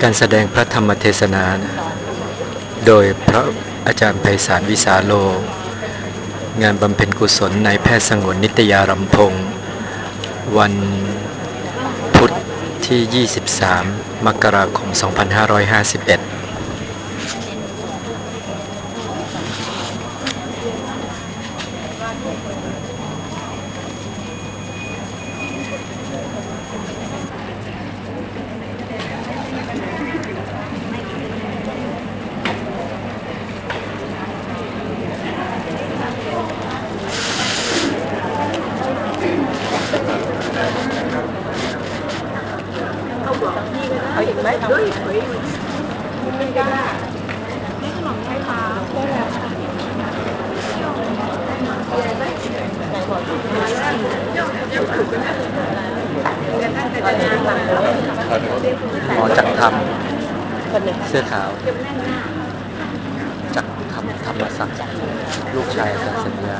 การแสดงพระธรรมเทศนานะโดยพระอาจารย์ไพศาลวิสาโลงานบำเพ็ญกุศลนายแพทย์สงวนนิตยารำพงศ์วันพุธที่ 23 มกราคม 2551 เอาอีกไหมด้วยไม่ได้นี่ขนมไทยค่ะได้แล้วค่ะไหนบอกถูกมาแล้วถูกกันแล้วเดี๋ยวท่านจะเดินทางเลยหมอจักรธรรมคนหนึ่งเสื้อขาวจักรธรรมธรรมศักดิ์ลูกชายอาจารย์สัญญา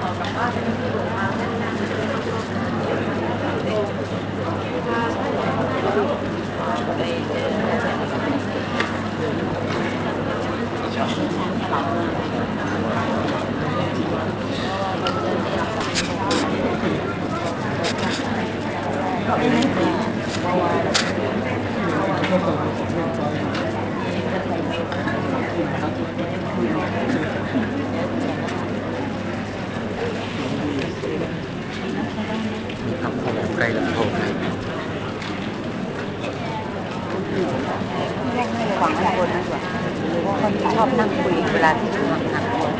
ทำโพงใกล้ลำโพงเลยให้ระวังข้างบนดีกว่าเพราะคนชอบนั่งคุยเวลาที่อยู่ห่างๆคน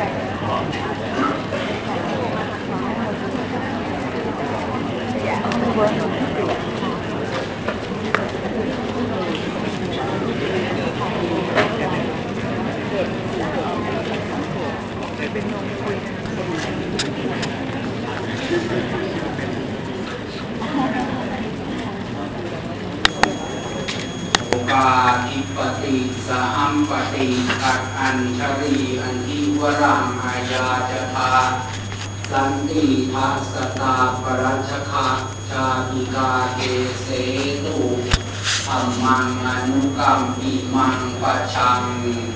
ปาทิปติสหัมปติตัดอัญชรีอันทิวรังอายาจทาสันติทัสสตาปรัชขะชาติกาเกเสตุธัมมังอนุกัมปิมังปัจฉัง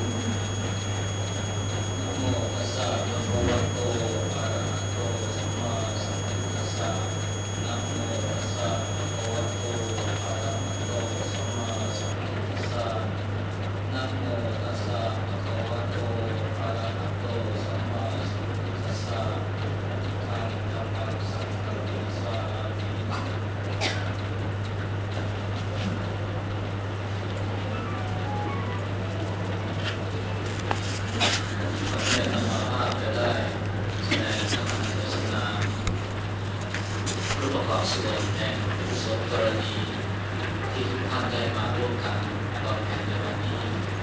ส่วนแห่งกุศลกรณีที่ทุกท่านได้มาร่วมกันบำเพ็ญในวันนี้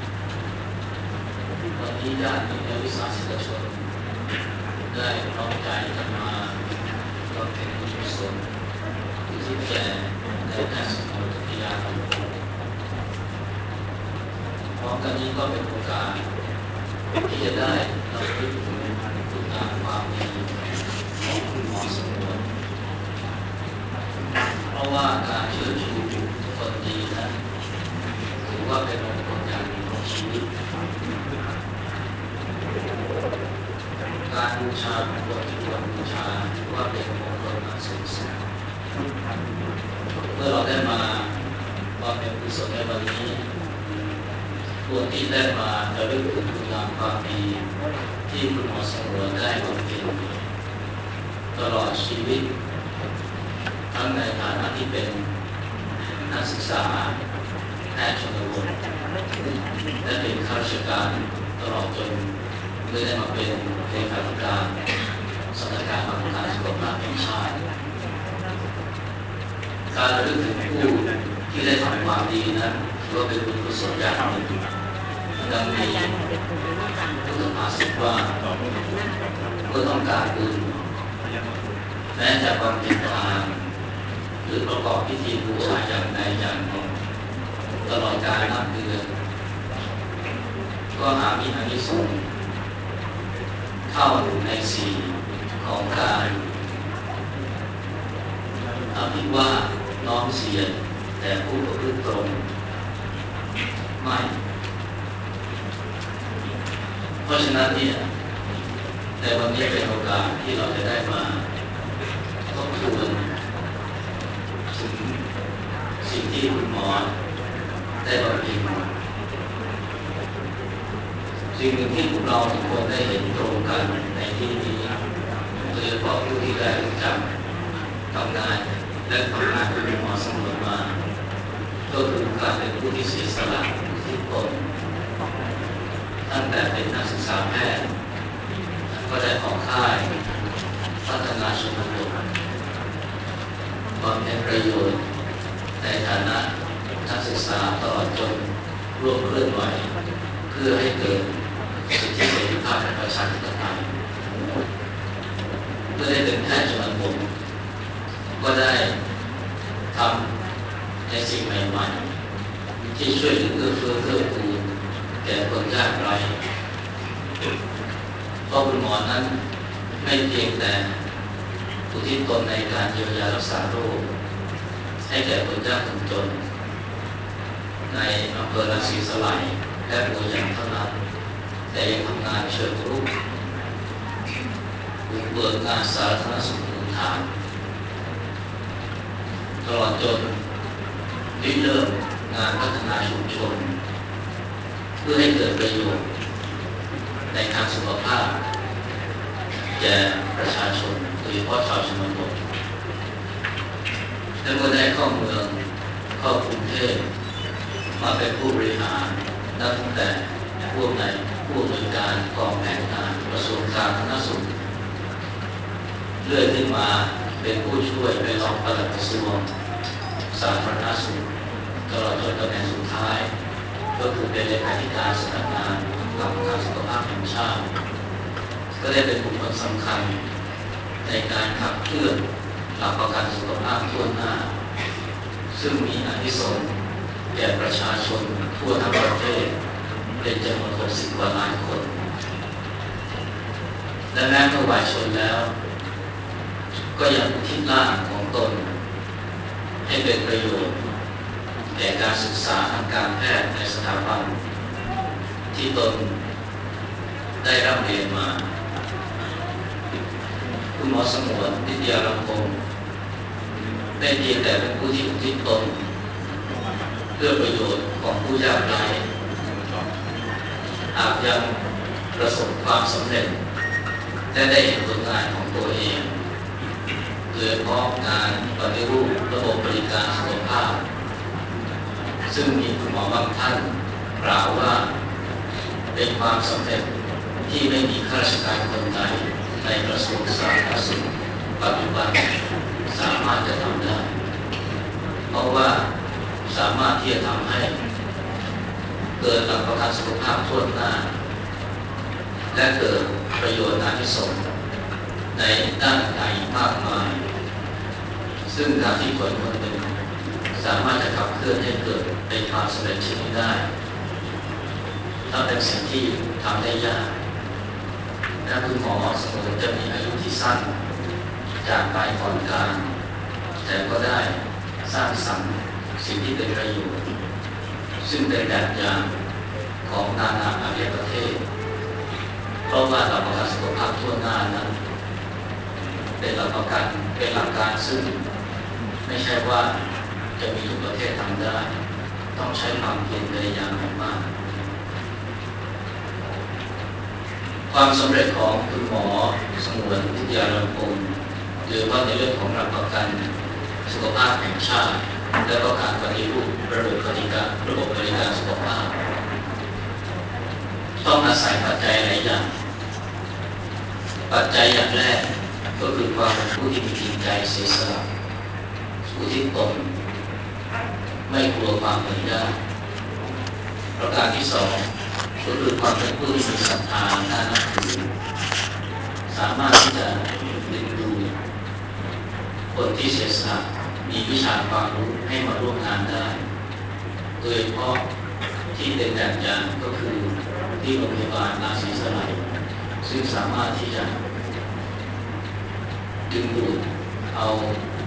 ญาติโยมวิสาสชนได้พร้อมใจกันมาบำเพ็ญกุศลที่ที่แก่ในแพทย์สงวนนิตยารำพงศ์พร้อมกันนี้ก็เป็นโอกาสที่จะได้รำลึกถึงคุณงามความดีของคุณหมอสงวนเพราะว่าการเชิดชูคนดีนั้นถือว่าเป็นมงคลอย่างหนึ่งของชีวิตการบูชาบุคคลที่ควรบูชาถือว่าเป็นมงคลอันสูงสุดเมื่อเราได้มาบำเพ็ญกุศลในวันนี้ควรที่ได้มาระลึกถึงคุณงามความดีที่คุณหมอสงวนได้บำเพ็ญตลอดชีวิตทั้งในฐานะที่เป็นนักศึกษาแพทย์ชนบทและเป็นข้าราชการตลอดจนได้มาเป็นเลขาธิการสำนักงานกรรมการสุขภาพแห่งชาติการระลึกถึงผู้ที่ได้ทำความดีนั้นถือว่าเป็นบุญกุศลอย่างหนึ่งดังมีพุทธภาษิตว่าเมื่อต้องการบุญแม้จะบำเพ็ญทานหรือประกอบพิธีบูชาอย่างใดอย่างหนึ่งตลอดกาลนับเดือนก็หามีอานิสงส์เท่าในสี่ของการอภิวาทน้อมเสียรแต่ผู้ประพฤติตรงไม่เพราะฉะนั้นเนี่ยในวันนี้เป็นโอกาสที่เราจะได้มาทบทวนถึงสิ่งที่คุณหมอได้บำเพ็ญสิ่งหนึ่งที่พวกเราทุกคนได้เห็นตรงกันในที่นี้โดยเฉพาะผู้ที่ได้รู้จักทำงานและทำงานคุณหมอสมุนมาก็คือการเป็นผู้ที่เสียสละที่ตนตั้งแต่เป็นนักศึกษาแพทย์ก็ได้ออกค่ายพัฒนาชนบทบำเพ็ญประโยชน์ในฐานะนักศึกษาตลอดจนร่วมเคลื่อนไหวเพื่อให้เกิดสิทธิเสรีภาพและประชาธิปไตยเมื่อได้เป็นแพทย์ชนบทก็ได้ทำในสิ่งใหม่ๆที่ช่วยเหลือเอื้อเฟื้อเกื้อกูลแก่คนยากไร้เพราะคุณหมอนั้นไม่เพียงแต่อุทิศตนในการเยียวยารักษาโรคให้แก่คนยากคนจนในอำเภอราศีสไลและบัวใหญ่เท่านั้นแต่ยังทำงานเชิงรุกบุกเบิกงานสาธารณสุขพื้นฐานตลอดจนริเริ่มงานพัฒนาชุมชนเพื่อให้เกิดประโยชน์ในทางสุขภาพแก่ประชาชนโดยเฉพาะชาวชนบทและเมื่อได้เข้าเมืองเข้ากรุงเทพมาเป็นผู้บริหารตั้งแต่ผู้อำนวยการกองแผนงานกระทรวงสาธารณสุขเลื่อนขึ้นมาเป็นผู้ช่วยเป็นรองปลัดกระทรวงสาธารณสุขตลอดจนตำแหน่งสุดท้ายก็คือเป็นเลขาธิการสำนักงานหลักประกันสุขภาพแห่งชาติก็ได้เป็นบุคคลสำคัญในการขับเคลื่อนหลักประกันสุขภาพทั่วหน้าซึ่งมีอานิสงส์แก่ประชาชนทั่วทั้งประเทศเป็นจำนวน60 กว่าล้านคนและแม้เมื่อวายชนแล้วก็ยังอุทิศร่างของตนให้เป็นประโยชน์แก่การศึกษาทางการแพทย์ในสถาบันที่ตนได้ร่ำเรียนมาคุณหมอสงวนนิตยาลัมพงศ์ไม่เพียงแต่เป็นผู้ที่อุทิศตนเพื่อประโยชน์ของผู้ยากไร้หากยังประสบความสำเร็จและได้เห็นผลงานของตัวเองโดยเฉพาะงานปฏิรูประบบบริการสุขภาพซึ่งมีคุณหมอบางท่านกล่าวว่าเป็นความสำเร็จที่ไม่มีข้าราชการคนใดในกระทรวงสาธารณสุขปัจจุบันสามารถจะทำได้เพราะว่าสามารถที่จะทำให้เกิดหลักประกันสุขภาพทั่วหน้าและเกิดประโยชน์อานิสงส์ในด้านไหนมากมายซึ่งการที่คนคนหนึ่งสามารถจะขับเคลื่อนให้เกิดเป็นความสำเร็จเช่นนี้ได้ถ้าเป็นสิ่งที่ทำได้ยากและคุณหมอสมมติจะมีอายุที่สั้นจากไปก่อนการแต่ก็ได้สร้างสรรค์สิ่งที่เป็นประโยชน์ซึ่งเป็นแบบอย่างของนานาอารยประเทศเพราะว่าหลักประกันสุขภาพทั่วหน้านั้นเป็นหลักประกันเป็นหลักการซึ่งไม่ใช่ว่าจะมีทุกประเทศทำได้ต้องใช้ความเพียรพยายามอย่างมากความสำเร็จของคุณหมอสงวนนิตยาลัมพงศ์โดยเฉพาะในเรื่องของหลักประกันสุขภาพแห่งชาติและก็การปฏิรูประบบบริการสุขภาพต้องอาศัยปัจจัยหลายอย่างปัจจัยอย่างแรกก็คือความเป็นผู้ที่มีจิตใจเสียสละอุทิศตนไม่กลัวความเหนื่อยยากประการที่สองก็คือความเป็นผู้ที่มีศรัทธาน่านับถือสามารถที่จะดึงดูดคนที่เสียสละมีวิชาความรู้ให้มาร่วมงานได้โดยเฉพาะที่เป็นแบบอย่างก็คือที่โรงพยาบาลราศีสไลซึ่งสามารถที่จะดึงดูดเอา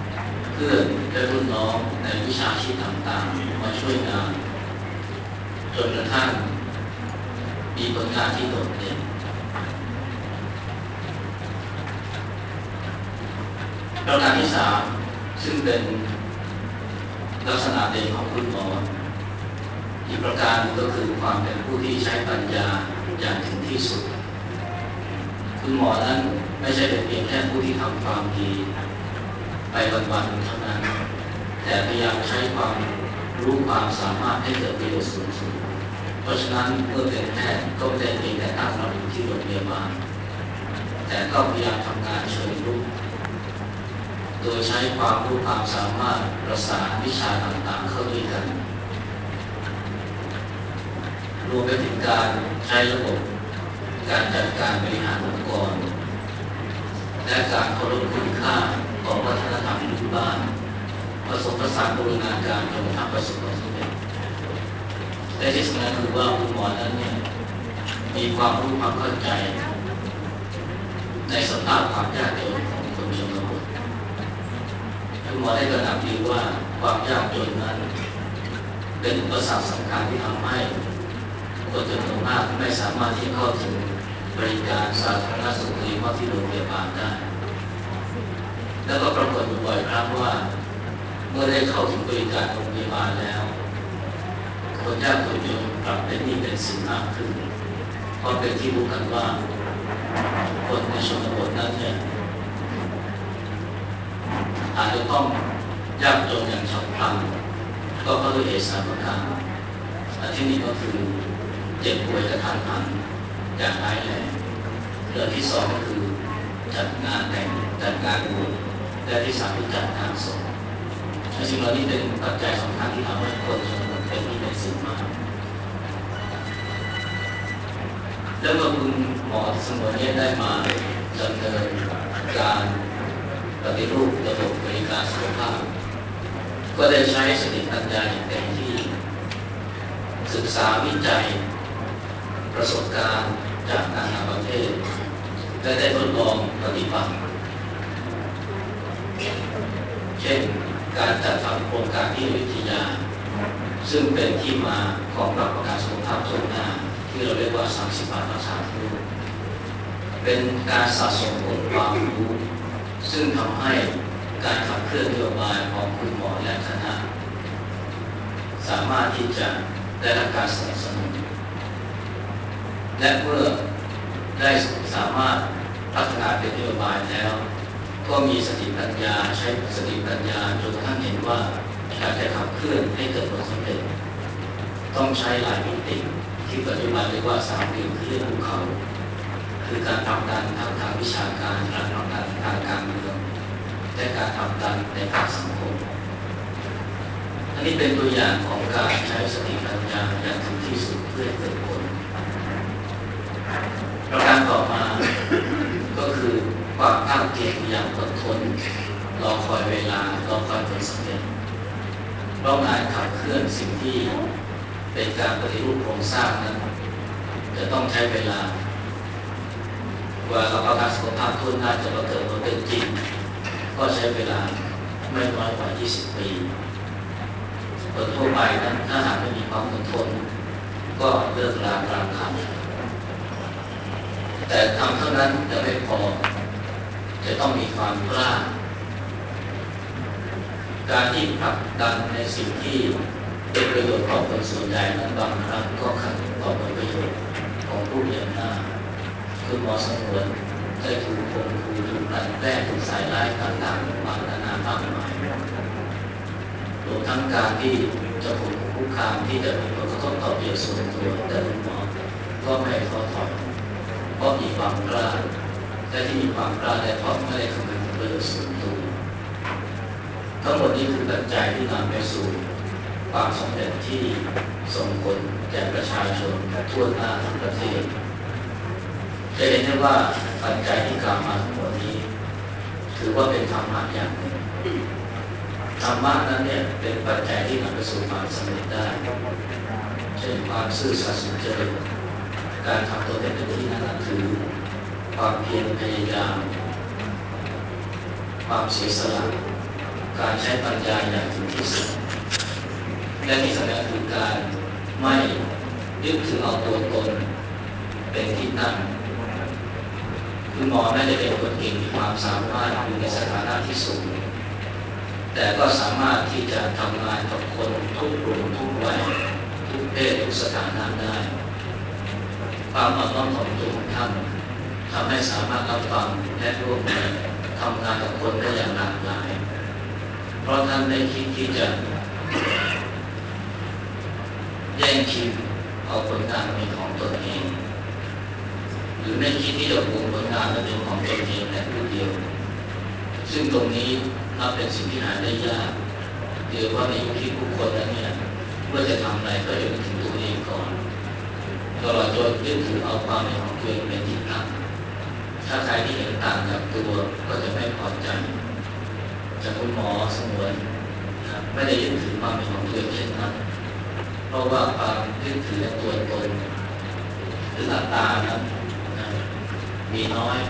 เพื่อนและรุ่นน้องในวิชาชีพต่างๆมาช่วยงานจนกระทั่งมีผลงานที่โดดเด่นประการที่3ซึ่งเป็นลักษณะเด่นของคุณหมออีกประการหนึ่งก็คือความเป็นผู้ที่ใช้ปัญญาอย่างถึงที่สุดคุณหมอนั้นไม่ใช่เป็นเพียงแค่ผู้ที่ทำความดีไปวันๆเท่านั้นแต่พยายามใช้ความรู้ความสามารถให้เกิดประโยชน์สูงสุดเพราะฉะนั้นเมื่อเป็นแพทย์ก็ไม่ได้เพียงแต่ตั้งรับอยู่ที่โรงพยาบาลแต่ก็พยายามทำงานเชิงรุกโดยใช้ความรู้ความสามารถประสานวิชาต่างๆเข้าด้วยกันรวมไปถึงการใช้ระบบการจัดการบริหารองค์กรและการเคารพคุณค่าของวัฒนธรรมพื้นบ้านผสมผสานบูรณาการจนทำประสบความสำเร็จและที่สำคัญคือว่าคุณหมอนั้นเนี่ยมีความรู้ความเข้าใจในสภาพความยากจนของคนชนบทคุณหมอได้ตระหนักดีว่าความยากจนนั้นเป็นอุปสรรคสำคัญที่ทำให้คนจำนวนมากไม่สามารถที่เข้าถึงบริการสาธารณสุขหรือว่าที่โรงพยาบาลได้แล้วก็ปรากฏบ่อยครั้งว่าเมื่อได้เข้าถึงบริการโรงพยาบาลแล้วคนยากคนจนกลับเป็นหนี้เป็นสินมากขึ้นเพราะเป็นที่รู้กันว่าคนในชนบทนั้นเนี่ยอาจจะต้องยากจนอย่างฉับพลันก็เพราะด้วยเหตุ3 ประการอันที่1ก็คือเจ็บป่วยกระทันหันอย่างร้ายแรงเรื่องที่2ก็คือจัดงานแต่งจัดงานบวชและที่3คือจัดงานศพสิ่งเหล่านี้เป็นปัจจัยสำคัญที่ทำให้คนชนบทเป็นหนี้เป็นสินมากแล้วเมื่อคุณหมอที่สมุนนี้ได้มาดำเนินการปฏิรูประบบบริการสุขภาพก็ได้ใช้สติปัญญาอย่างเต็มที่ศึกษาวิจัยประสบการณ์จากนานาประเทศและได้ทดลองปฏิบัติเช่นการจัดทำโครงการที่วิทยาซึ่งเป็นที่มาของหลักประกันสุขภาพทั่วหน้าที่เราเรียกว่า30 บาทรักษาทุกโรคเป็นการสะสมองค์ความรู้ซึ่งทำให้การขับเคลื่อนนโยบายของคุณหมอและคณะสามารถที่จะได้รับการสนับสนุนและเมื่อได้สามารถพัฒนาเป็นนโยบายแล้วก็มีสติปัญญาใช้สติปัญญาจนกระทั่งเห็นว่าการจะขับเคลื่อนให้เกิดผลสำเร็จต้องใช้หลายมิติที่ปัจจุบันเรียกว่า3 ปีคือเรื่องภูเขาคือการผลักดันทางวิชาการการผลักดันทางการเมืองและการผลักดันในภาคสังคมอันนี้เป็นตัวอย่างของการใช้สติปัญญาอย่างถึงที่สุดเพื่อให้เกิดผลประการต่อมาก็คือความภาคเพียรอย่างอดทนรอคอยเวลารอคอยผลสำเร็จเพราะงานขับเคลื่อนสิ่งที่เป็นการปฏิรูปโครงสร้างนั้นจะต้องใช้เวลากว่าประกันสุขภาพทั่วหน้าจะมาเกิดผลเป็นจริงก็ใช้เวลาไม่น้อยกว่า20 ปีคนทั่วไปนั้นถ้าหากไม่มีความอดทนก็เลิกลากลางคันแต่ทำเท่านั้นยังไม่พอจะต้องมีความกล้าการที่ผลักดันในสิ่งที่เป็นประโยชน์ของคนส่วนใหญ่นั้นบางครั้งก็ขัดต่อผลประโยชน์ของผู้มีอำนาจคุณหมอสงวนได้ถูกข่มขู่ถูกกลั่นแกล้งถูกสายร้ายต่างๆมานานมากมายรวมทั้งการที่จะถูกคุกคามที่จะมีผลกระทบต่อประโยชน์ส่วนตัวแต่คุณหมอก็ไม่ท้อถอยเพราะมีความกล้าและที่มีความกล้าและเพราะไม่ได้คำนึงถึงประโยชน์ส่วนตัวทั้งหมดนี้คือปัจจัยที่นำไปสู่ความสำเร็จที่ส่งผลแก่ประชาชนทั่วหน้าทั้งประเทศจะเห็นได้ว่าปัจจัยที่กล่าวมาทั้งหมดนี้ถือว่าเป็นธรรมะอย่างหนึ่งธรรมะนั้นเนี่ยเป็นปัจจัยที่นำไปสู่ความสำเร็จได้เช่นความซื่อสัตย์สุจริตการทำตัวเป็นที่น่านับถือความเพียรพยายามความเสียสละการใช้ปัญญาอย่างถึงที่สุดและที่สำคัญคือการไม่ยึดถือเอาตัวตนเป็นที่ตั้งคุณหมอไม่ได้เป็นคนเก่งมีความสามารถอยู่ในสถานะที่สูงแต่ก็สามารถที่จะทำงานกับคนทุกกลุ่มทุกวัยทุกเพศทุกสถานะได้ความอ่อนน้อมถ่อมตนของท่านทำให้สามารถรับฟังและร่วมมือทำงานกับคนได้อย่างหลากหลายเพราะท่านได้คิดที่จะแย่งชิงเอาผลงานเป็นของตนเองหรือไม่คิดที่จะหวงผลงานและเป็นของตนเองแต่ผู้เดียวซึ่งตรงนี้นับเป็นสิ่งที่หาได้ยากโดยเฉพาะในยุคที่ผู้คนนั้นเนี่ยเมื่อจะทำอะไรก็จะนึกถึงตัวเองก่อนตลอดจนยึดถือเอาความเป็นของตัวเองเป็นที่ตั้งถ้าใครที่เห็นต่างกับตัวก็จะไม่พอใจจากคุณหมอสงวนไม่ได้ยึดถือความเป็นของตัวเองเช่นนั้นเพราะว่าความยึดถือในตัวตนหรืออัตตานั้นมีน้อย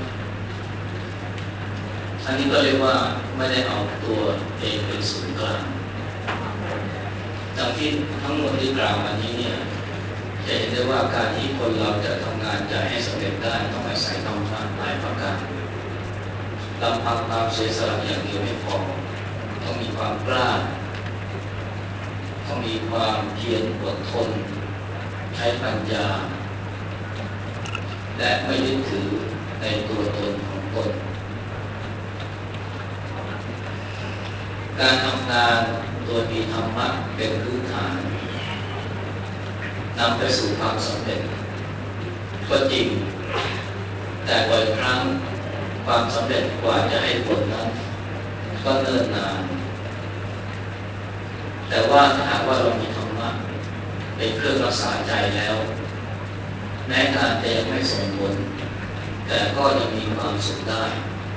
อันนี้ก็เรียกว่าไม่ได้เอาตัวเองเป็นศูนย์กลางดังที่ทั้งหมดที่กล่าวมานี้เนี่ยจะเห็นได้ว่าการที่คนเราจะทำงานใจให้สำเร็จได้ต้องอาศัยธรรมะหลายประการลำพังความเสียสละอย่างเดียวไม่พอต้องมีความกล้าต้องมีความเพียรอดทนใช้ปัญญาและไม่ยึดถือในตัวตนของตนการทำงานโดยมีธรรมะเป็นพื้นฐานนำไปสู่ความสำเร็จก็จริงแต่บ่อยครั้งความสำเร็จกว่าจะให้ผลนั้นก็เนิ่นนานแต่ว่าถ้าหากว่าเรามีธรรมะเป็นเครื่องรักษาใจแล้วแม้การจะยังไม่ส่งผลแต่ก็ยังมีความสุขได้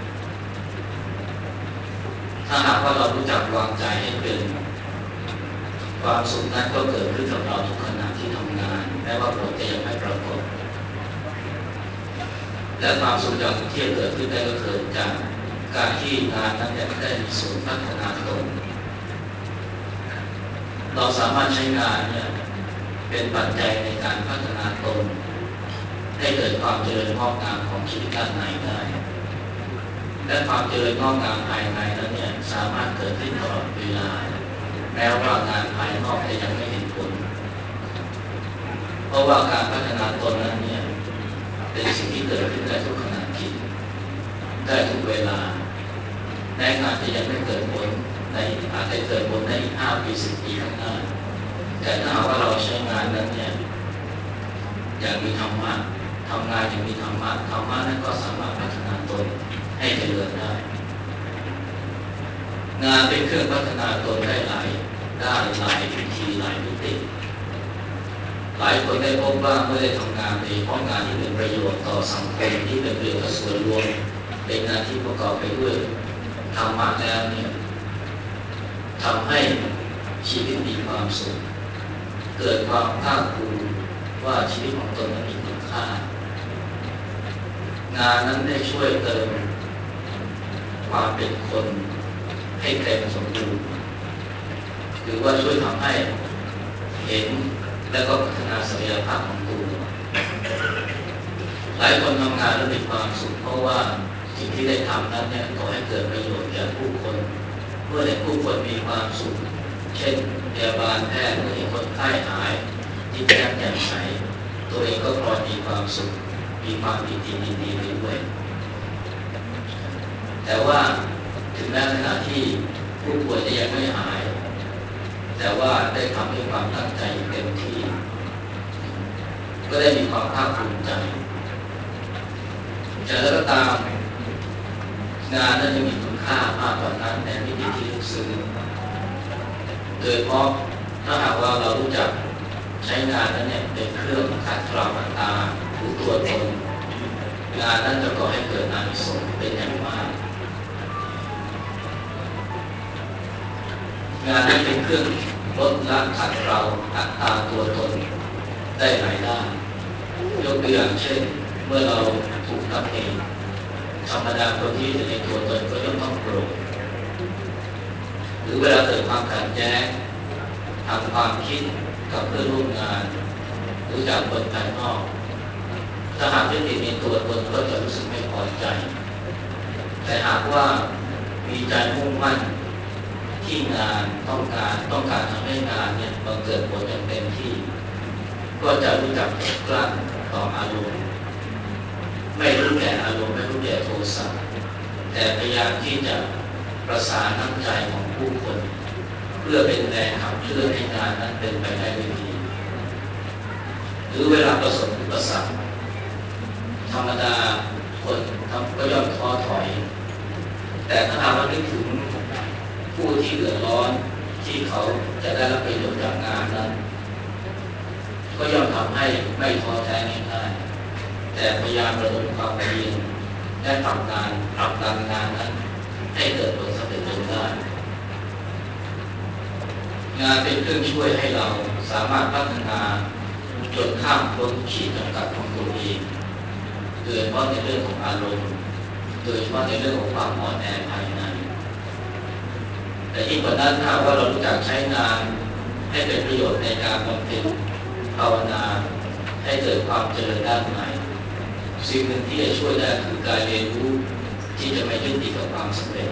ถ้าหากว่าเรารู้จักวางใจให้เป็นความสุขนั้นก็เกิดขึ้นกับเราทุกขณะที่ทำงานแม้ว่าผลจะยังไม่ปรากฏและความสุขอย่างที่เกิดขึ้นได้ก็เกิดจากการที่งานนั้นได้มีส่วนพัฒนาตนเราสามารถใช้งานเนี่ยเป็นปัจจัยในการพัฒนาตนให้เกิดความเจริญงอกงามของชีวิตด้านในได้และความเจริญงอกงามภายในนั้นเนี่ยสามารถเกิดขึ้นตลอดเวลาแม้ว่างานภายนอกจะยังไม่เห็นผลเพราะว่าการพัฒนาตนนั้นเนี่ยเป็นสิ่งที่เกิดขึ้นได้ทุกขณะจิตได้ทุกเวลาแม้งานจะยังไม่เกิดผลในอาจจะเกิดผลในอีก5 ปี 10 ปีข้างหน้าแต่ถ้าหากว่าเราใช้งานนั้นเนี่ยอย่างมีธรรมะทำงานอย่างมีธรรมะนั้นก็สามารถพัฒนาตนให้เจริญได้งานเป็นเครื่องพัฒนาตนได้หลายด้านหลายวิธีหลายมิติหลายคนได้พบว่าเมื่อได้ทำงานในห้องงานที่เป็นประโยชน์ต่อสังคมที่เป็นประโยชน์ต่อส่วนรวมเป็นงานที่ประกอบไปด้วยธรรมะแล้วเนี่ยทำให้ชีวิตมีความสุขเกิดความภาคภูมิว่าชีวิตของตนนั้นมีคุณค่างานนั้นได้ช่วยเติมความเป็นคนให้เต็มสมบูรณ์หรือว่าช่วยทำให้เห็นและก็พัฒนาศักยภาพของตัวหลายคนทำงานแล้วมีความสุขเพราะว่าสิ่งที่ได้ทำนั้นเนี่ยก่อให้เกิดประโยชน์แก่ผู้คนเมื่อเห็นผู้คนมีความสุขเช่นพยาบาลแพทย์เมื่อเห็นคนไข้หายยิ้มแย้มแจ่มใสตัวเองก็พลอยมีความสุขมีความปิติยินดีไปด้วยแต่ว่าถึงแม้ขณะที่ผู้ป่วยจะยังไม่หายแต่ว่าได้ทำด้วยความตั้งใจเต็มที่ก็ได้มีความภาคภูมิใจแต่แล้วก็ตามงานนั้นยังมีคุณค่ามากกว่านั้นในมิติที่ลึกซึ้งโดยเพราะถ้าหากว่าเรารู้จักใช้งานนั้นเนี่ยเป็นเครื่องขัดเกลาอัตตาหรือตัวตนงานนั้นจะก่อให้เกิดอานิสงส์เป็นอย่างมากงานนั้นเป็นเครื่องลดละขัดเกลาอัตตาตัวตนได้หลายด้านยกตัวอย่างเช่นเมื่อเราถูกตำหนิธรรมดาคนที่อยู่ในตัวตนก็ย่อมต้องโกรธหรือเวลาเกิดความขัดแย้งทางความคิดกับเพื่อนร่วมงานดูจากคนภายนอกถ้าหากยึดติดในตัวตนก็จะรู้สึกไม่พอใจแต่หากว่ามีใจมุ่งมั่นที่งานต้องการทำให้งานเนี่ยบังเกิดผลอย่างเต็มที่ก็จะรู้จักอดกลั้นต่ออารมณ์ไม่รู้แก่อารมณ์ไม่รู้แก่โทสะแต่พยายามที่จะประสานน้ำใจของผู้คนเพื่อเป็นแรงขับเคลื่อนให้งานนั้นเป็นไปได้ด้วยดีหรือเวลาประสบอุปสรรคธรรมดาคนทำก็ย่อมท้อถอยแต่ถ้าหากว่านึกถึงผู้ที่เดือดร้อนที่เขาจะได้รับประโยชน์จากงานนั้นก็ย่อมทำให้ไม่ท้อแท้ง่ายๆแต่พยายามระดมความเพียรและผลักดันงานนั้นให้เกิดผลสำเร็จจนได้งานเป็นเครื่องช่วยให้เราสามารถพัฒนาจนข้ามพ้นขีดจำกัดของตัวเองโดยเฉพาะในเรื่องของอารมณ์โดยเฉพาะในเรื่องของความอ่อนแอภายในแต่ยิ่งกว่านั้นถ้าว่าเรารู้จักใช้งานให้เป็นประโยชน์ในการบำเพ็ญภาวนาให้เกิดความเจริญด้านในสิ่งหนึ่งที่จะช่วยได้คือการเรียนรู้ที่จะไม่ยึดติดกับความสำเร็จ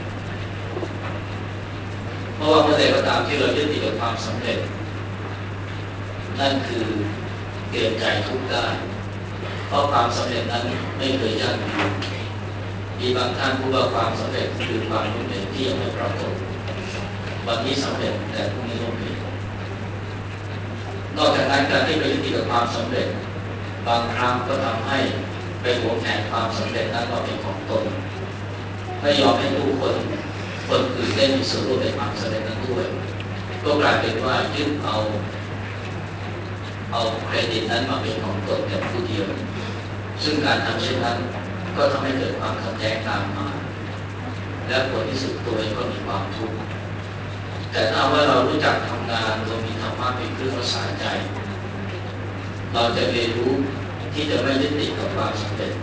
เพราะว่าเมื่อใดก็ตามที่เรายึดติดกับความสำเร็จนั่นคือเตรียมใจทุกข์ได้เพราะความสำเร็จนั้นไม่เคยยั่งยืนมีบางท่านพูดว่าความสำเร็จคือความล้มเหลวที่ยังไม่ปรากฏวันนี้สำเร็จแต่พรุ่งนี้ล้มเหลวนอกจากนั้นการที่ไปยึดติดกับความสำเร็จบางครั้งก็ทำให้ไปหวงแหนความสำเร็จนั้นว่าเป็นของตนไม่ยอมให้ผู้คนอื่นได้มีส่วนร่วมในความสำเร็จนั้นด้วยก็กลายเป็นว่ายึดเอาเครดิตนั้นมาเป็นของตนแต่ผู้เดียวซึ่งการทำเช่นนั้นก็ทำให้เกิดความขัดแย้งตามมาและผลที่สุดตัวเองก็มีความทุกข์แต่ถ้าว่าเรารู้จักทำงานโดยมีธรรมะเป็นเครื่องรักษาใจเราจะเรียนรู้ที่จะไม่ยึดติดกับความสำเร็จ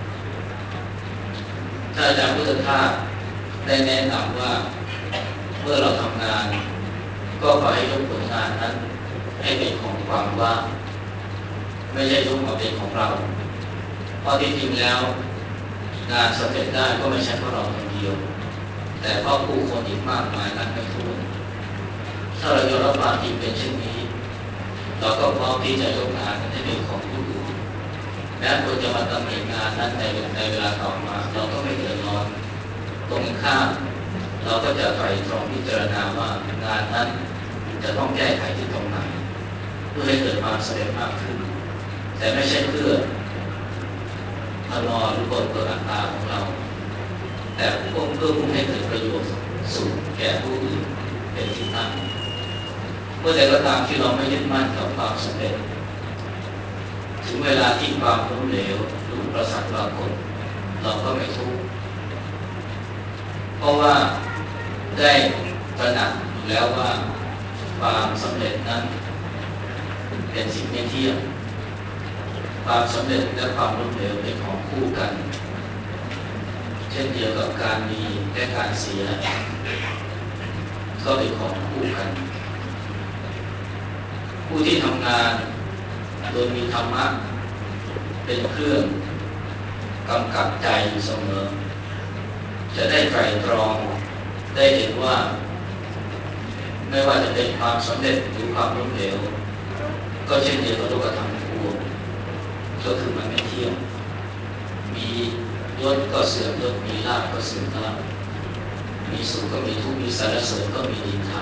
ถ้าอาจารย์พุทธทาสได้แนะนำว่าเมื่อเราทำงานก็ขอให้ยกผลงานนั้นให้เป็นของความว่างไม่ใช่ยกมาเป็นของเราเพราะที่จริงแล้วงานสำเร็จได้ก็ไม่ใช่เพราะเราคนเดียวแต่เพราะผู้คนอีกมากมายนับไม่ถ้วนถ้าเรายอมรับความจริงเป็นเช่นนี้เราก็พร้อมที่จะยกงานนั้นให้เป็นของผู้อื่นแม้คนจะมาตำหนิงานนั้นในเวลาต่อมาเราก็ไม่เดือดร้อนตรงข้ามเราก็จะไตร่ตรองพิจารณาว่างานนั้นจะต้องแก้ไขที่ตรงไหนเพื่อให้เกิดความสำเร็จมากขึ้นแต่ไม่ใช่เพื่อมานอนหรือบนเพื่ออัตตาของเราแต่เพื่อมุ่งให้เกิดประโยชน์สุขแก่ผู้อื่นเป็นที่ตั้งเมื่อใดก็ตามที่เราไม่ยึดมั่นกับความสำเร็จถึงเวลาที่ความล้มเหลวหรืออุปสรรคปรากฏเราก็ไม่ทุกข์เพราะว่าได้ตระหนักอยู่แล้วว่าความสำเร็จนั้นเป็นสิ่งไม่เที่ยงความสำเร็จและความล้มเหลวเป็นของคู่กันเช่นเดียวกับการมีและการเสียก็เป็นของคู่กันผู้ที่ทำงานโดยมีธรรมะเป็นเครื่องกำกับใจอยู่เสมอจะได้ไตร่ตรองได้เห็นว่าไม่ว่าจะเป็นความสำเร็จหรือความล้มเหลวก็เช่นเดียวกับโลกธรรมทั้งปวงก็คือมันไม่เที่ยงมียศก็เสื่อมยศมีลาภก็เสื่อมลาภมีสุขก็มีทุกข์มีสรรเสริญก็มีนินทา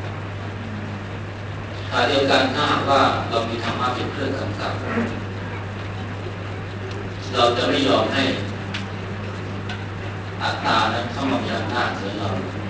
ขณะเดียวกันถ้าหากว่าเรามีธรรมะเป็นเครื่องกำกับเราจะไม่ยอมให้อัตตานั้นเข้ามามีอำนาจเหนือเรา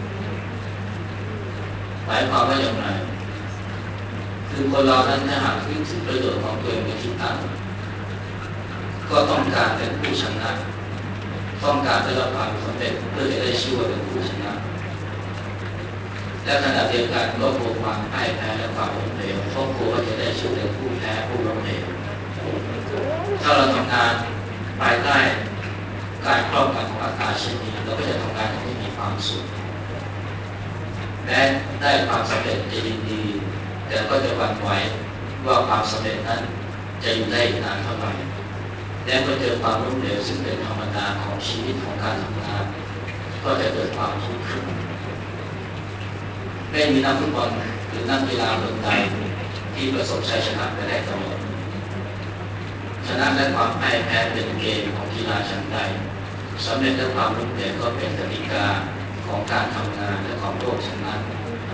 หมายความว่าอย่างไรคือคนเรานั้นถ้าหากคิดถึงประโยชน์ของตัวเองเป็นที่ตั้งก็ต้องการเป็นผู้ชนะต้องการได้รับความสำเร็จเพื่อจะได้ชื่อว่าเป็นผู้ชนะและขณะเดียวกันก็กลัวความพ่ายแพ้และความล้มเหลวเพราะกลัวว่าจะได้ชื่อเป็นผู้แพ้ผู้ล้มเหลวถ้าเราทำงานภายใต้การครอบงำของอัตตาเช่นนี้เราก็จะทำงานอย่างไม่มีความสุขแม้ได้ความสำเร็จจะยินดีแต่ก็จะหวั่นไหวว่าความสำเร็จนั้นจะอยู่ได้นานเท่าไหร่และเมื่อเจอความล้มเหลวซึ่งเป็นธรรมดาของชีวิตของการทำงานก็จะเกิดความทุกข์ขึ้นไม่มีนักฟุตบอลหรือนักกีฬาคนใดที่ประสบชัยชนะไปได้ตลอดชนะและความพ่ายแพ้เป็นเกมของกีฬาชั้นใดสำเร็จและความล้มเหลวก็เป็นกติกาของการทำงานและของโลกชั้นนั้น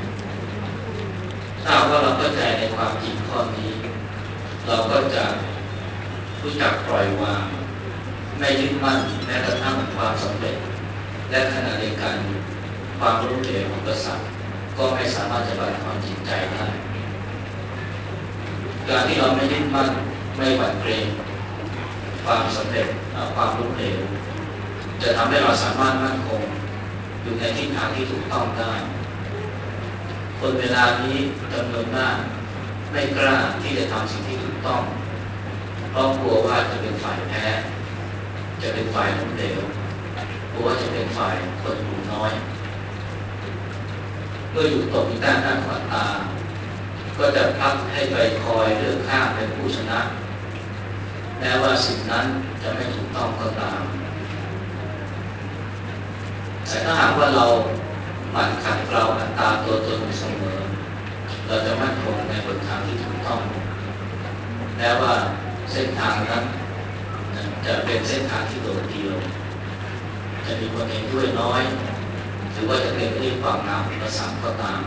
ถ้าว่าเราเข้าใจในความจริงข้อนี้เราก็จะรู้จักปล่อยวางไม่ยึดมั่นแม้กระทั่งความสำเร็จและขณะเดียวกันความล้มเหลวอุปสรรคก็ไม่สามารถจะบั่นทอนจิตใจได้การที่เราไม่ยึดมั่นไม่หวั่นเกรงความสำเร็จความล้มเหลวจะทำให้เราสามารถมั่นคงอยู่ในทิศทางที่ถูกต้องได้คนเวลานี้จำนวนมากไม่กล้าที่จะทำสิ่งที่ถูกต้องเพราะกลัวว่าจะเป็นฝ่ายแพ้จะเป็นฝ่ายล้มเหลวกลัวว่าจะเป็นฝ่ายคนกลุ่มน้อยเมื่ออยู่ตกอยู่ด้านหน้าขวาตาก็จะพักให้ไปคอยเลือกข้างเป็นผู้ชนะแม้ว่าสิ่งนั้นจะไม่ถูกต้องก็ตามแต่ถ้าหากว่าเราหมั่นขัดเกลาอัตตาตัวตนเสมอเราจะมั่นคงในบนทางที่ถูกต้องแม้ว่าเส้นทางนั้นจะเป็นเส้นทางที่โดดเดี่ยวจะมีคนเห็นด้วยน้อยหรือว่าจะเป็นด้วยความหนาอุปสรรคก็ตาม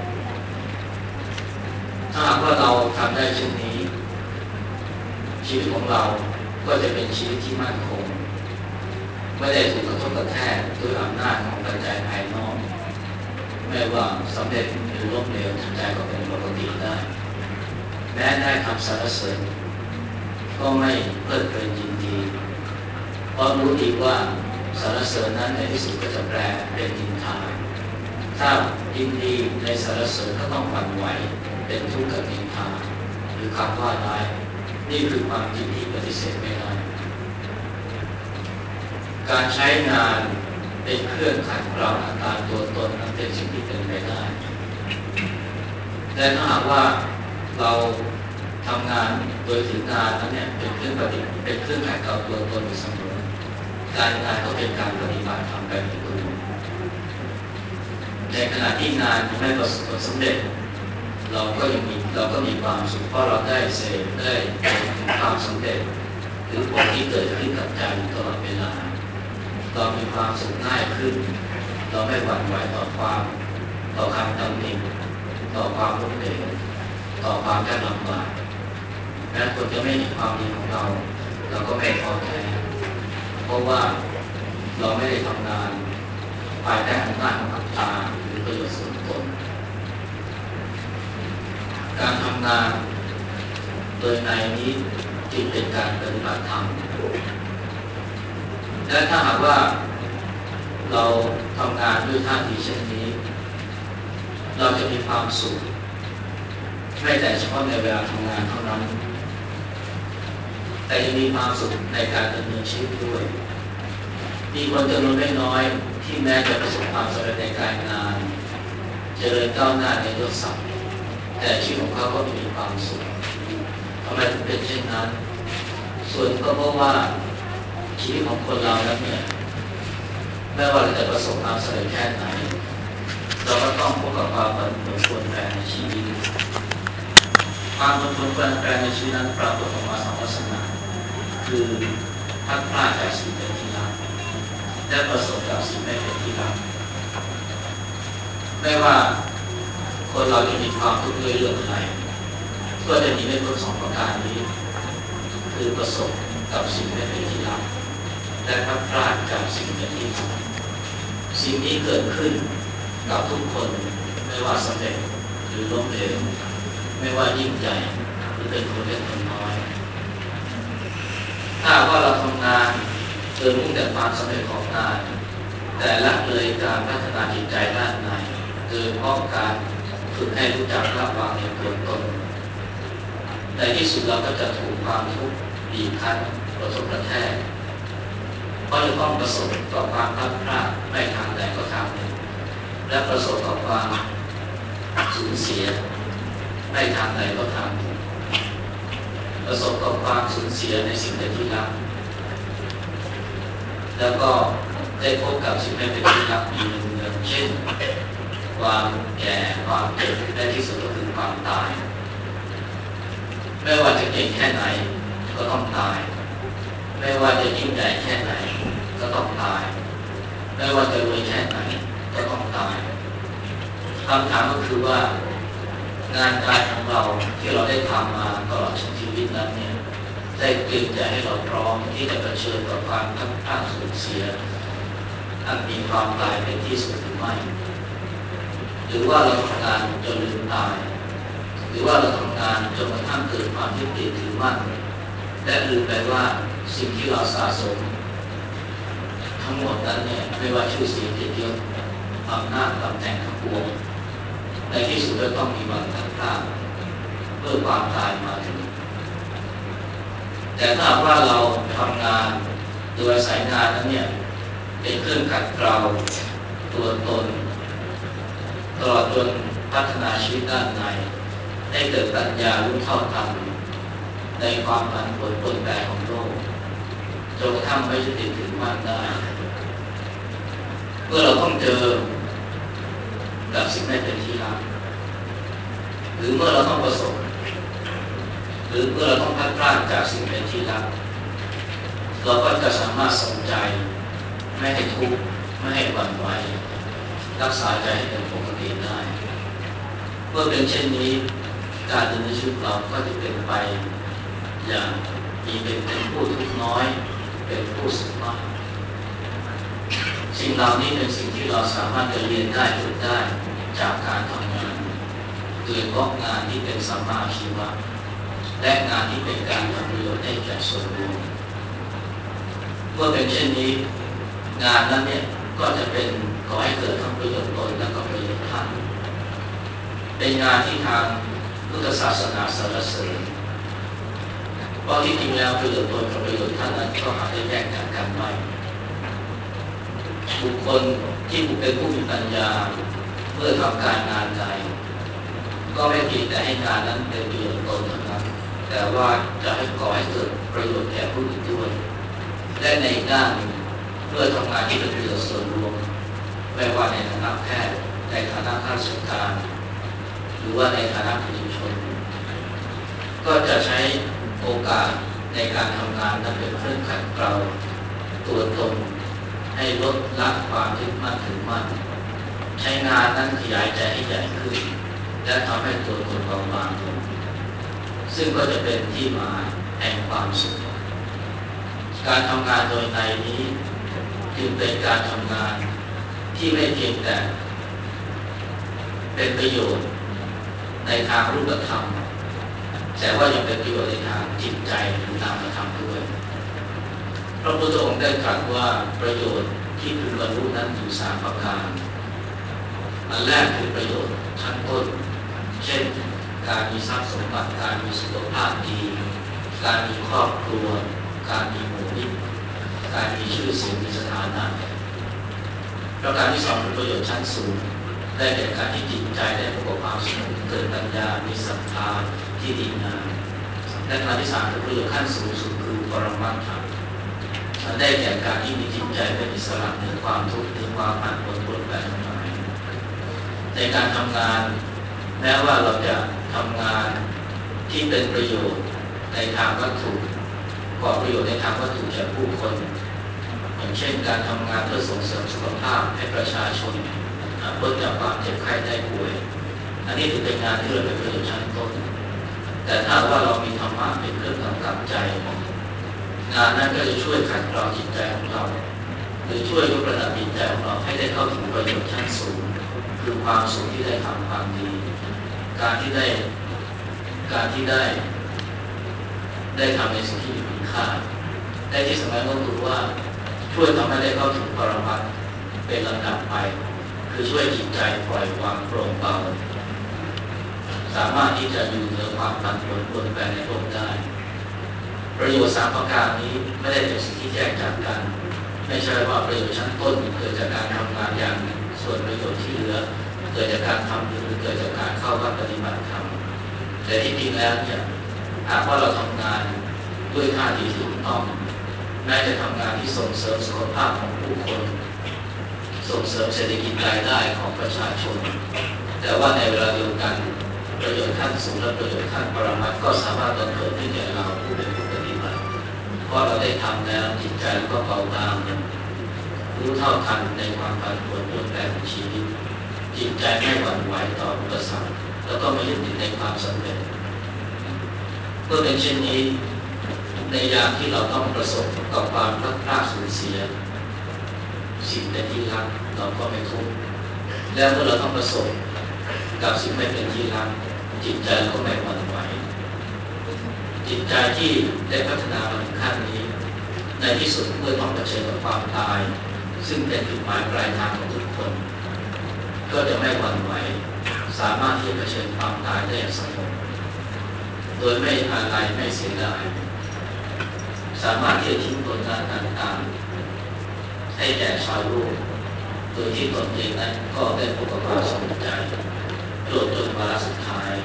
ถ้าหากว่าเราทำได้เช่นนี้ชีวิตของเราก็จะเป็นชีวิตที่มั่นคงไม่ได้ถูกกระทบกระแทกด้วยอำนาจของปัจจัยภายนอกไม่ว่าสำเร็จหรือล้มเหลวจิตใจก็เป็นปกติได้แม้ได้คำสรรเสริญก็ไม่เพลิดเพลินยินดีเพราะรู้ดีว่าสรรเสริญนั้นในที่สุดก็จะแปลเป็นนินทาถ้ายินดีในสรรเสริญก็ต้องหวั่นไหวเป็นทุกข์กับนินทาหรือคำว่าร้ายนี่คือความจริงที่ปฏิเสธไม่ได้การใช้งานเป็นเครื่องขัดเกลาอัตตาตัวตนนั้นเป็นสิ่งที่เป็นไปได้แต่ถ้าหากว่าเราทำงานโดยถืองานนั้นเนี่ยเป็นเครื่องขัดเกลาตัวตนอยู่เสมอการงานก็เป็นการปฏิบัติทำไปในตัวในขณะที่งานไม่ประสบผลสำเร็จเราก็มีความสุขเพราะเราได้เสพได้ถึงความสำเร็จหรือผลที่เกิดขึ้นกับใจตลอดเวลาเรามีความสุขง่ายขึ้นเราไม่หวั่นไหวต่อคำตำหนิต่อความล้มเหลวต่อความยากลำบากแม้คนจะไม่เห็นความดีของเราเราก็ไม่ท้อแท้เพราะว่าเราไม่ได้ทำงานภายใต้อำนาจของอัตตาหรือประโยชน์ส่วนตนการทำงานโดยในนี้จึงเป็นการปฏิบัติธรรมและถ้าหากว่าเราทำงานด้วยท่าทีเช่นนี้เราจะมีความสุขไม่แต่เฉพาะในเวลาทำงานเท่านั้นแต่ยังมีความสุขในการดำเนินชีวิตด้วยมีคนจำนวนไม่น้อยที่แม้จะประสบความสำเร็จในการงานเจริญก้าวหน้าในยศศักดิ์แต่ชีวิตของเขาก็ไม่มีความสุขทำไมถึงเป็นเช่นนั้นส่วนก็เพราะว่าชีวิตของคนเรานั้นเนี่ยแม้ว่าเราจะประสบความสำเร็จแค่ไหนเราก็ต้องพบกับความผันผวนเปลี่ยนแปลงในชีวิตความผันผวนเปลี่ยนแปลงในชีวิตนั้นปรากฏออกมาสองลักษณะคือพัดพลาดจากสิ่งเป็นที่รักและประสบกับสิ่งไม่เป็นที่รักไม่ว่าคนเราจะมีความทุกข์ด้วยเรื่องอะไรก็จะมีไม่พ้นสองประการนี้คือประสบกับสิ่งไม่เป็นที่รักและพัดพลาดจากสิ่งเป็นที่รักสิ่งนี้เกิดขึ้นกับทุกคนไม่ว่าสำเร็จหรือล้มเหลวไม่ว่ายิ่งใหญ่หรือเป็นคนเล็กคนน้อยถ้าว่าเราทำงานโดยมุ่งแต่ความสำเร็จของงานแต่ละเลยการพัฒนาจิตใจด้านในโดยเฉพาะการฝึกให้รู้จักละวางในตัวตนในที่สุดเราก็จะถูกความทุกข์บีบคั้นกระทบกระแทกเพราะจะต้องประสบต่อความพลาดพลาดไม่ทางใดก็ทางหนึ่งและประสบต่อความสูญเสียไม่ทางใดก็ทางหนึ่งประสบกับความสูญเสียในสิ่งที่รักแล้วก็ได้พบกับสิ่งที่รักมีเงินเช่นความแก่ความเจ็บและที่สุดก็คือความตายไม่ว่าจะเก่งแค่ไหนก็ต้องตายไม่ว่าจะยิ่งใหญ่แค่ไหนก็ต้องตายไม่ว่าจะรวยแค่ไหนก็ต้องตายคำถามก็คือว่างานการของเราที่เราได้ทำมาตลอดชีวิตนั้นเนี่ยได้เตรียมใจให้เราพร้อมที่จะเผชิญกับความพัดพรากสูญเสียอันมีความตายเป็นที่สุดหรือไม่หรือว่าเราทำงานจนลืมตายหรือว่าเราทำงานจนกระทั่งเกิดความยึดติดถือมั่นและลืมไปว่าสิ่งที่เราสะสมทั้งหมดนั้นเนี่ยไม่ว่าชื่อเสียงเกียรติยศอำนาจตำแหน่งทั้งปวงในที่สุดก็ต้องมีวันพัดพรากเมื่อความตายมาถึงแต่ถ้าว่าเราทำงานโดยสายงานนั้นเนี่ยเป็นเครื่องขัดเกลาตัวตนตลอดจนพัฒนาชีวิตด้านในให้เกิดปัญญารู้เท่าทันในความผันผวนปนแปรของโลกจนกระทั่งไม่ยึดติดถือมั่นได้เมื่อเราต้องเจอกับสิ่งไม่เป็นที่รักหรือเมื่อเราต้องประสบหรือเมื่อเราต้องพัดพลาดจากสิ่งเป็นที่รักเราก็จะสามารถทรงใจไม่ให้ทุกข์ไม่ให้หวั่นไหวรักษาใจให้เป็นปกติได้เมื่อเป็นเช่นนี้การดำเนินชีวิตเราก็จะเป็นไปอย่างมีเป็นผู้ทุกข์น้อยเป็นผู้สุขมากสิ่งเหล่านี้เป็นสิ่งที่เราสามารถจะเรียนได้ฝึกได้จากการทำงานโดยเฉพาะงานที่เป็นสัมมาอาชีวะและงานที่เป็นการทำประโยชน์ให้แก่ส่วนรวมเมื่อเป็นเช่นนี้งานนั้นเนี่ยก็จะเป็นก่อให้เกิดทั้งประโยชน์ตนและก็ประโยชน์ท่านเป็นงานที่ทางพุทธศาสนาสรรเสริญเพราะที่จริงแล้วประโยชน์ตนกับประโยชน์ท่านนั้นก็หาได้แยกจากกันไม่บุคคลที่เป็นผู้มีปัญญาเมื่อทำการงานใดก็ไม่เพียงแต่ให้งานนั้นเป็นประโยชน์ตนเท่านั้นแต่ว่าจะให้ก่อให้เกิดประโยชน์แก่ผู้อื่นด้วยและในด้านเมื่อทำงานที่เป็นประโยชน์ส่วนรวมไม่ว่าในฐานะแพทย์ในฐานะข้าราชการหรือว่าในฐานะประชาชนก็จะใช้โอกาสในการทำงานนั้นเป็นเครื่องขัดเกลาตัวตนให้ลดละความยึดมั่นถือมั่นใช้งานนั้นขยายใจให้ใหญ่ขึ้นและทำให้ตัวตนเบาบางลงซึ่งก็จะเป็นที่มาแห่งความสุขการทำงานโดยในนี้จึงเป็นการทำงานที่ไม่เพียงแต่เป็นประโยชน์ในทางรูปธรรมแต่ว่ายังเป็นประโยชน์ในทางจิตใจหรือนามธรรมด้วยพระพุทธองค์ได้ตรัสว่าประโยชน์ที่พึงบรรลุนั้นอยู่3ประการอันแรกคือประโยชน์ชั้นต้นเช่นการมีทรัพย์สมบัติการมีสุขภาพดีการมีครอบครัวการมีหมู่มิตรการมีชื่อเสียงมีสถานะประการที่2คือประโยชน์ชั้นสูงได้แก่การที่จิตใจได้ประกอบความสงบเกิดปัญญามีศรัทธาที่ดีงามและประการที่3คือประโยชน์ขั้นสูงสุดคือปรมัตถ์มันได้แก่การที่มีจิตใจเป็นอิสระเหนือความทุกข์เหนือความผันผวนปรนแปรทั้งหลายในการทำงานแม้ว่าเราจะทำงานที่เป็นประโยชน์ในทางวัตถุก่อประโยชน์ในทางวัตถุแก่ผู้คนอย่างเช่นการทำงานเพื่อส่งเสริมสุขภาพให้ประชาชนพ้นจากความเจ็บไข้ได้ป่วยอันนี้ถือเป็นงานที่เราเป็นประโยชน์ชั้นต้นแต่ถ้าว่าเรามีธรรมะเป็นเครื่องกำกับใจงานนั้นก็จะช่วยขัดเกลาจิตใจของเราหรือช่วยยกระดับจิตใจของเราให้ได้เข้าถึงประโยชน์ชั้นสูงคือความสุขที่ได้ทำความดีการที่ได้ทำในสิ่งที่มีคุณค่าได้ที่สำคัญก็คือว่าช่วยทำให้ได้เข้าถึงปรมัตถ์เป็นลำดับไปคือช่วยจิตใจปล่อยวางโปร่งเบาสามารถที่จะอยู่เหนือความผันผวนปรนแปรในโลกได้ประโยชน์3ประการนี้ไม่ได้เป็นสิ่งที่แยกจากกันไม่ใช่ว่าประโยชน์ชั้นต้นเกิดจากการทำงานอย่างหนึ่งส่วนประโยชน์ที่เหลือเกิดจากการทำหรือเกิดจากการเข้าวัดปฏิบัติธรรมแต่ที่จริงแล้วเนี่ยหากว่าเราทำงานด้วยท่าทีที่ถูกต้องแม้จะทำงานที่ส่งเสริมสุขภาพของผู้คนส่งเสริมเศรษฐกิจรายได้ของประชาชนแต่ว่าในเวลาเดียวกันประโยชน์ขั้นสูงและประโยชน์ขั้นปรมัตถ์ก็สามารถบังเกิดขึ้นแก่เราผู้เป็นผู้ปฏิบัติเพราะเราได้ทำแล้วจิตใจก็เบาบางรู้เท่าทันในความผันผวนเปลี่ยนแปลงของชีวิตจิตใจไม่หวั่นไหวต่ออุปสรรคแล้วก็ไม่ยึดติดในความสำเร็จเมื่อเป็นเช่นนี้ในยามที่เราต้องประสบกับความพลัดพรากสูญเสียสิ่งเป็นที่รักเราก็ไม่ทุกข์และเมื่อเราต้องประสบกับสิ่งไม่เป็นที่รักจิตใจเราก็ไม่หวั่นไหวจิตใจที่ได้พัฒนามาถึงขั้นนี้ในที่สุดเมื่อต้องเผชิญกับความตายซึ่งเป็นจุดหมายปลายทางของทุกคนก็จะไม่หวั่นไหวสามารถที่จะเผชิญความตายได้อย่างสงบโดยไม่อาลัยไม่เสียดายสามารถที่จะทิ้งผลงานต่างๆให้แก่ชาวโลกโดยที่ตนเองนั้นก็ได้พบกับความสนใจโปรดจนวาระสุดท้าย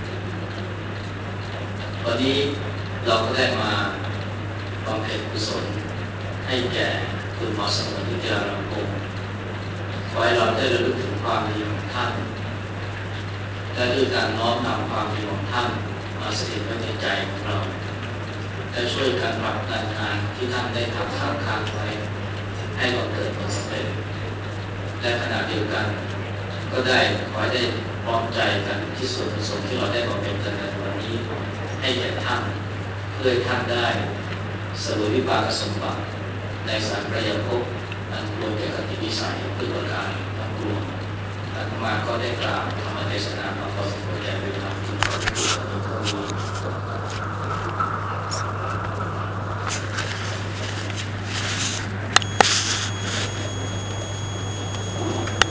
วันนี้เราก็ได้มาบำเพ็ญกุศลให้แก่คุณหมอสงวนนิตยารำพงศ์ขอให้เราได้ระลึกถึงความดีของท่านและด้วยการน้อมนำความดีของท่านมาสถิตไว้ในใจของเราและช่วยกันผลักดันงานที่ท่านได้ทำค้างไว้ให้บังเกิดผลสำเร็จและขณะเดียวกันก็ได้ขอให้ได้พร้อมใจกันที่ส่วนกุศลที่เราได้บำเพ็ญกันในวันนี้ให้แก่ท่านเพื่อให้ท่านได้เสวยวิบากสมบัติในสังขารภพอันควรแก่กติวิสัยด้วยประการทั้งปวงอาตมาก็ได้กล่าวธรรมเทศนามาพอสมควรแก่เวลา